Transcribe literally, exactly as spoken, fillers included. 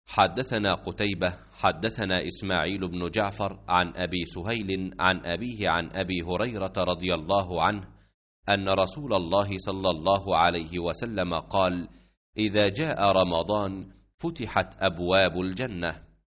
حدثنا قتيبة حدثنا إسماعيل بن جعفر عن أبي سهيل عن أبيه عن أبي هريرة رضي الله عنه أن رسول الله صلى الله عليه وسلم قال: إذا جاء رمضان فتحت أبواب الجنة